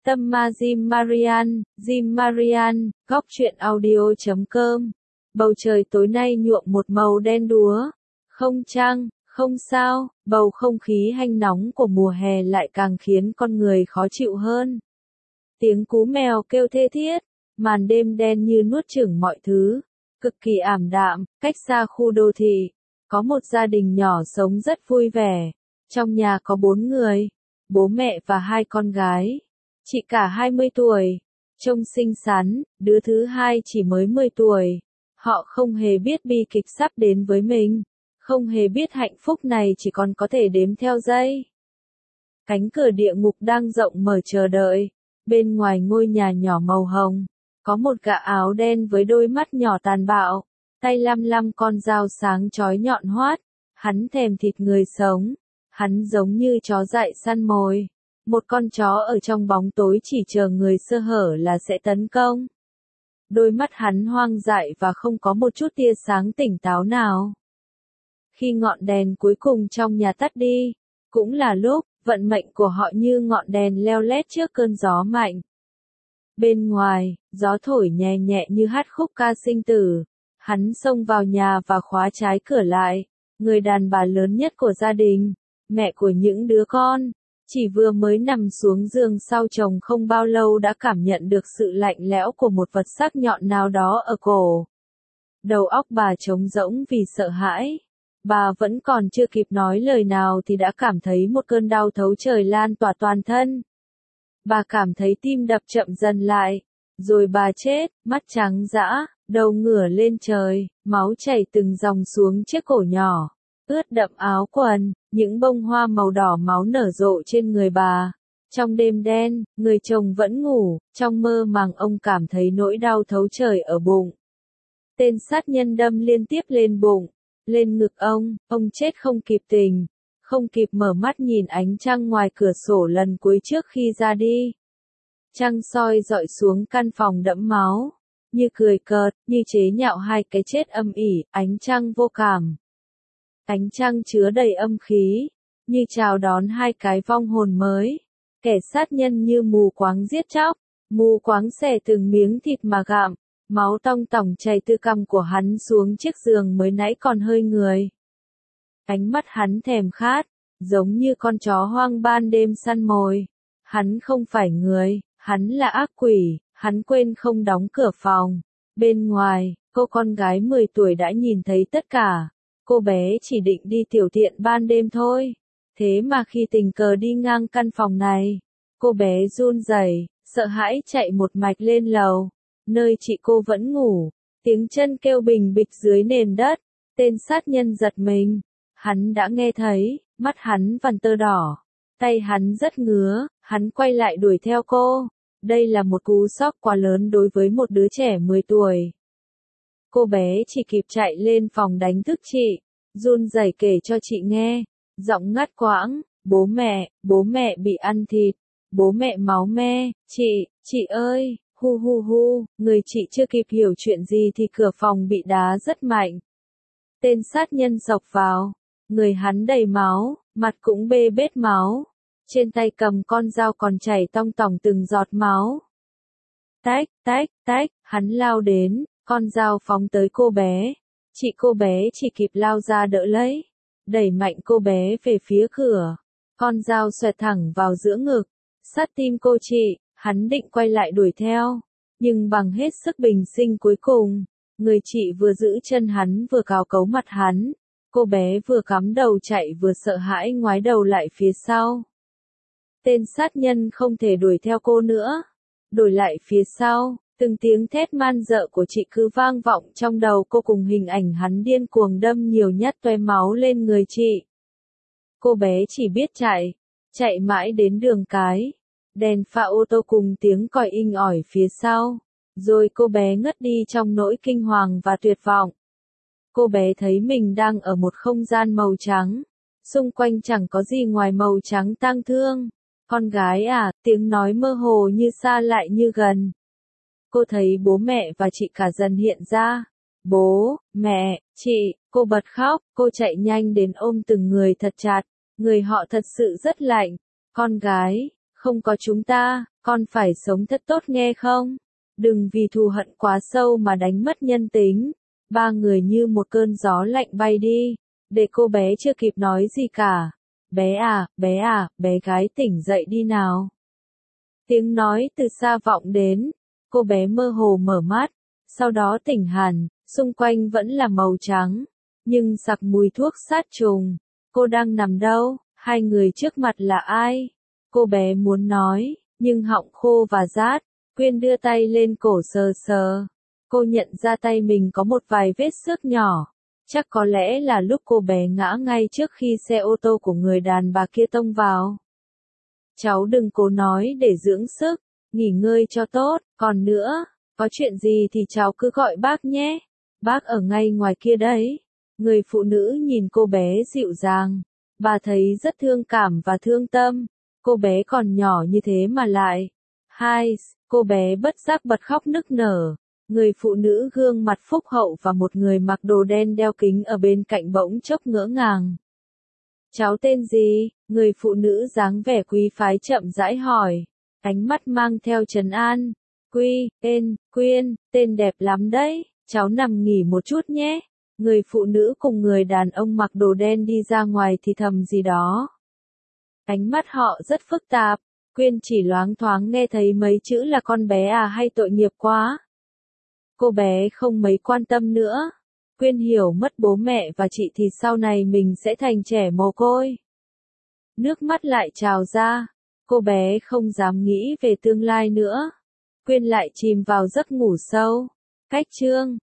Tâm Ma Jim Marian, góc truyện audio.com. Bầu trời tối nay nhuộm một màu đen đúa. Không trăng, không sao, bầu không khí hanh nóng của mùa hè lại càng khiến con người khó chịu hơn. Tiếng cú mèo kêu thê thiết, màn đêm đen như nuốt chửng mọi thứ, cực kỳ ảm đạm, cách xa khu đô thị. Có một gia đình nhỏ sống rất vui vẻ. Trong nhà có 4 người, bố mẹ và 2 con gái. Chị cả 20 tuổi, trông xinh xắn, đứa thứ hai chỉ mới 10 tuổi. Họ không hề biết bi kịch sắp đến với mình, không hề biết hạnh phúc này chỉ còn có thể đếm theo giây. Cánh cửa địa ngục đang rộng mở chờ đợi. Bên ngoài ngôi nhà nhỏ màu hồng, có một gã áo đen với đôi mắt nhỏ tàn bạo, tay lăm con dao sáng chói nhọn hoắt. Hắn thèm thịt người sống, hắn giống như chó dại săn mồi. Một con chó ở trong bóng tối chỉ chờ người sơ hở là sẽ tấn công. Đôi mắt hắn hoang dại và không có một chút tia sáng tỉnh táo nào. Khi ngọn đèn cuối cùng trong nhà tắt đi, cũng là lúc vận mệnh của họ như ngọn đèn leo lét trước cơn gió mạnh. Bên ngoài, gió thổi nhẹ nhẹ như hát khúc ca sinh tử. Hắn xông vào nhà và khóa trái cửa lại. Người đàn bà lớn nhất của gia đình, mẹ của những đứa con, chỉ vừa mới nằm xuống giường sau chồng không bao lâu đã cảm nhận được sự lạnh lẽo của một vật sắc nhọn nào đó ở cổ. Đầu óc bà trống rỗng vì sợ hãi. Bà vẫn còn chưa kịp nói lời nào thì đã cảm thấy một cơn đau thấu trời lan tỏa toàn thân. Bà cảm thấy tim đập chậm dần lại. Rồi bà chết, mắt trắng dã, đầu ngửa lên trời, máu chảy từng dòng xuống chiếc cổ nhỏ. Ướt đậm áo quần, những bông hoa màu đỏ máu nở rộ trên người bà. Trong đêm đen, người chồng vẫn ngủ, trong mơ màng ông cảm thấy nỗi đau thấu trời ở bụng. Tên sát nhân đâm liên tiếp lên bụng, lên ngực ông chết không kịp tỉnh, không kịp mở mắt nhìn ánh trăng ngoài cửa sổ lần cuối trước khi ra đi. Trăng soi dọi xuống căn phòng đẫm máu, như cười cợt, như chế nhạo hai cái chết âm ỉ, ánh trăng vô cảm. Ánh trăng chứa đầy âm khí, như chào đón hai cái vong hồn mới. Kẻ sát nhân như mù quáng giết chóc, mù quáng xẻ từng miếng thịt mà gặm, máu tong tỏng chảy từ cằm của hắn xuống chiếc giường mới nãy còn hơi người. Ánh mắt hắn thèm khát, giống như con chó hoang ban đêm săn mồi. Hắn không phải người, hắn là ác quỷ, hắn quên không đóng cửa phòng. Bên ngoài, cô con gái 10 tuổi đã nhìn thấy tất cả. Cô bé chỉ định đi tiểu tiện ban đêm thôi. Thế mà khi tình cờ đi ngang căn phòng này, cô bé run rẩy, sợ hãi chạy một mạch lên lầu, nơi chị cô vẫn ngủ. Tiếng chân kêu bình bịch dưới nền đất. Tên sát nhân giật mình. Hắn đã nghe thấy, mắt hắn vằn tơ đỏ. Tay hắn rất ngứa, hắn quay lại đuổi theo cô. Đây là một cú sốc quá lớn đối với một đứa trẻ 10 tuổi. Cô bé chỉ kịp chạy lên phòng đánh thức chị, run rẩy kể cho chị nghe, giọng ngắt quãng, bố mẹ bị ăn thịt, bố mẹ máu me, chị ơi, hu, người chị chưa kịp hiểu chuyện gì thì cửa phòng bị đá rất mạnh. Tên sát nhân xộc vào, người hắn đầy máu, mặt cũng bê bết máu, trên tay cầm con dao còn chảy tong tỏng từng giọt máu. Tách, hắn lao đến. Con dao phóng tới cô bé. Cô bé chỉ kịp lao ra đỡ lấy. Đẩy mạnh cô bé về phía cửa. Con dao xoẹt thẳng vào giữa ngực. Sát tim cô chị. Hắn định quay lại đuổi theo. Nhưng bằng hết sức bình sinh cuối cùng. Người chị vừa giữ chân hắn vừa cào cấu mặt hắn. Cô bé vừa cắm đầu chạy vừa sợ hãi ngoái đầu lại phía sau. Tên sát nhân không thể đuổi theo cô nữa. Đổi lại phía sau. Từng tiếng thét man dợ của chị cứ vang vọng trong đầu cô cùng hình ảnh hắn điên cuồng đâm nhiều nhát toe máu lên người chị. Cô bé chỉ biết chạy mãi đến đường cái. Đèn pha ô tô cùng tiếng còi inh ỏi phía sau. Rồi cô bé ngất đi trong nỗi kinh hoàng và tuyệt vọng. Cô bé thấy mình đang ở một không gian màu trắng. Xung quanh chẳng có gì ngoài màu trắng tang thương. Con gái à, tiếng nói mơ hồ như xa lại như gần. Cô thấy bố mẹ và chị cả dần hiện ra. Bố, mẹ, chị, cô bật khóc, cô chạy nhanh đến ôm từng người thật chặt. Người họ thật sự rất lạnh. Con gái, Không có chúng ta, con phải sống thật tốt nghe không? Đừng vì thù hận quá sâu mà đánh mất nhân tính. Ba người như một cơn gió lạnh bay đi, để cô bé chưa kịp nói gì cả. Bé à, bé gái tỉnh dậy đi nào. Tiếng nói từ xa vọng đến, cô bé mơ hồ mở mắt, sau đó tỉnh hẳn, xung quanh vẫn là màu trắng, nhưng sặc mùi thuốc sát trùng. Cô đang nằm đâu? Hai người trước mặt là ai? Cô bé muốn nói, nhưng họng khô và rát. Quyên đưa tay lên cổ sờ sờ. Cô nhận ra tay mình có một vài vết xước nhỏ. Chắc có lẽ là lúc cô bé ngã ngay trước khi xe ô tô của người đàn bà kia tông vào. Cháu đừng cố nói để dưỡng sức, nghỉ ngơi cho tốt, còn nữa, có chuyện gì thì cháu cứ gọi bác nhé. Bác ở ngay ngoài kia đấy. Người phụ nữ nhìn cô bé dịu dàng. Bà thấy rất thương cảm và thương tâm. Cô bé còn nhỏ như thế mà lại. Cô bé bất giác bật khóc nức nở. Người phụ nữ gương mặt phúc hậu và một người mặc đồ đen đeo kính ở bên cạnh bỗng chốc ngỡ ngàng. Cháu tên gì? Người phụ nữ dáng vẻ quý phái chậm rãi hỏi. Ánh mắt mang theo trấn an. Quyên, tên đẹp lắm đấy. Cháu nằm nghỉ một chút nhé. Người phụ nữ cùng người đàn ông mặc đồ đen đi ra ngoài thì thầm gì đó. Ánh mắt họ rất phức tạp. Quyên chỉ loáng thoáng nghe thấy mấy chữ là con bé à hay tội nghiệp quá. Cô bé không mấy quan tâm nữa. Quyên hiểu mất bố mẹ và chị thì sau này mình sẽ thành trẻ mồ côi. Nước mắt lại trào ra. Cô bé không dám nghĩ về tương lai nữa. Quyên lại chìm vào giấc ngủ sâu. Cách chương